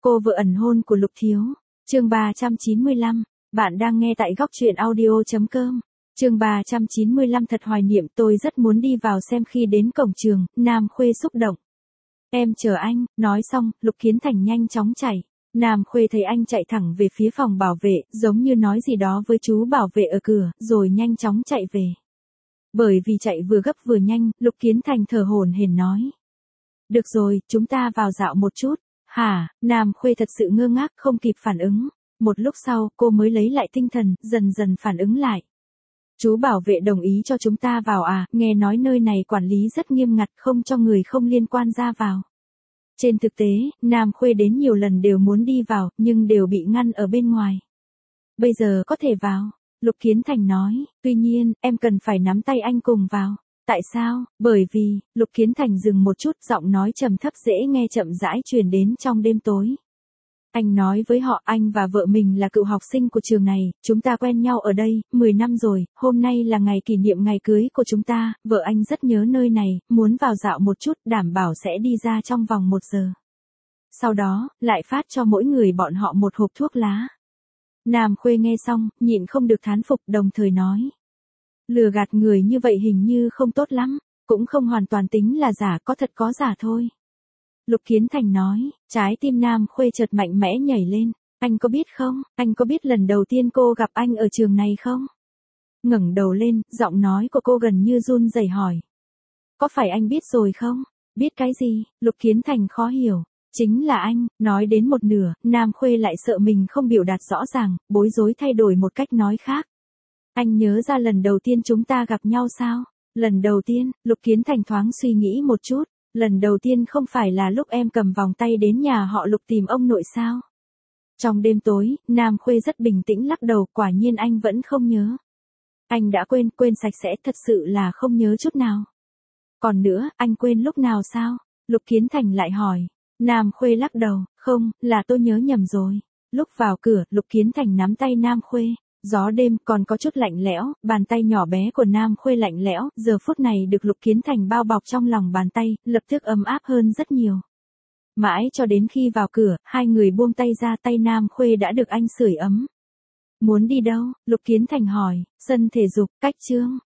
Cô vợ ẩn hôn của Lục Thiếu. Chương 395. Bạn đang nghe tại góc truyện audio.com. Chương 395 thật hoài niệm, tôi rất muốn đi vào xem. Khi đến cổng trường, Nam Khuê xúc động. Em chờ anh, nói xong, Lục Kiến Thành nhanh chóng chạy. Nam Khuê thấy anh chạy thẳng về phía phòng bảo vệ, giống như nói gì đó với chú bảo vệ ở cửa, rồi nhanh chóng chạy về. Bởi vì chạy vừa gấp vừa nhanh, Lục Kiến Thành thở hổn hển nói. Được rồi, chúng ta vào dạo một chút. Hả? Nam Khuê thật sự ngơ ngác, không kịp phản ứng. Một lúc sau, cô mới lấy lại tinh thần, dần dần phản ứng lại. Chú bảo vệ đồng ý cho chúng ta vào à? Nghe nói nơi này quản lý rất nghiêm ngặt, không cho người không liên quan ra vào. Trên thực tế, Nam Khuê đến nhiều lần đều muốn đi vào, nhưng đều bị ngăn ở bên ngoài. Bây giờ có thể vào, Lục Kiến Thành nói, tuy nhiên, em cần phải nắm tay anh cùng vào. Tại sao? Bởi vì, Lục Kiến Thành dừng một chút, giọng nói trầm thấp dễ nghe chậm rãi truyền đến trong đêm tối. Anh nói với họ anh và vợ mình là cựu học sinh của trường này, chúng ta quen nhau ở đây, 10 năm rồi, hôm nay là ngày kỷ niệm ngày cưới của chúng ta, vợ anh rất nhớ nơi này, muốn vào dạo một chút, đảm bảo sẽ đi ra trong vòng 1 giờ. Sau đó, lại phát cho mỗi người bọn họ một hộp thuốc lá. Nam Khuê nghe xong, nhịn không được thán phục, đồng thời nói. Lừa gạt người như vậy hình như không tốt lắm, cũng không hoàn toàn tính là giả, có thật có giả thôi. Lục Kiến Thành nói, trái tim Nam Khuê chợt mạnh mẽ nhảy lên, anh có biết không, anh có biết lần đầu tiên cô gặp anh ở trường này không? Ngẩng đầu lên, giọng nói của cô gần như run rẩy hỏi. Có phải anh biết rồi không? Biết cái gì? Lục Kiến Thành khó hiểu. Chính là anh, nói đến một nửa, Nam Khuê lại sợ mình không biểu đạt rõ ràng, bối rối thay đổi một cách nói khác. Anh nhớ ra lần đầu tiên chúng ta gặp nhau sao? Lần đầu tiên, Lục Kiến Thành thoáng suy nghĩ một chút. Lần đầu tiên không phải là lúc em cầm vòng tay đến nhà họ Lục tìm ông nội sao? Trong đêm tối, Nam Khuê rất bình tĩnh lắc đầu, quả nhiên anh vẫn không nhớ. Anh đã quên sạch sẽ, thật sự là không nhớ chút nào. Còn nữa, anh quên lúc nào sao? Lục Kiến Thành lại hỏi. Nam Khuê lắc đầu, không, là tôi nhớ nhầm rồi. Lúc vào cửa, Lục Kiến Thành nắm tay Nam Khuê. Gió đêm còn có chút lạnh lẽo, bàn tay nhỏ bé của Nam Khuê lạnh lẽo, giờ phút này được Lục Kiến Thành bao bọc trong lòng bàn tay, lập tức ấm áp hơn rất nhiều. Mãi cho đến khi vào cửa, hai người buông tay ra, tay Nam Khuê đã được anh sưởi ấm. Muốn đi đâu? Lục Kiến Thành hỏi. Sân thể dục, cách Trương.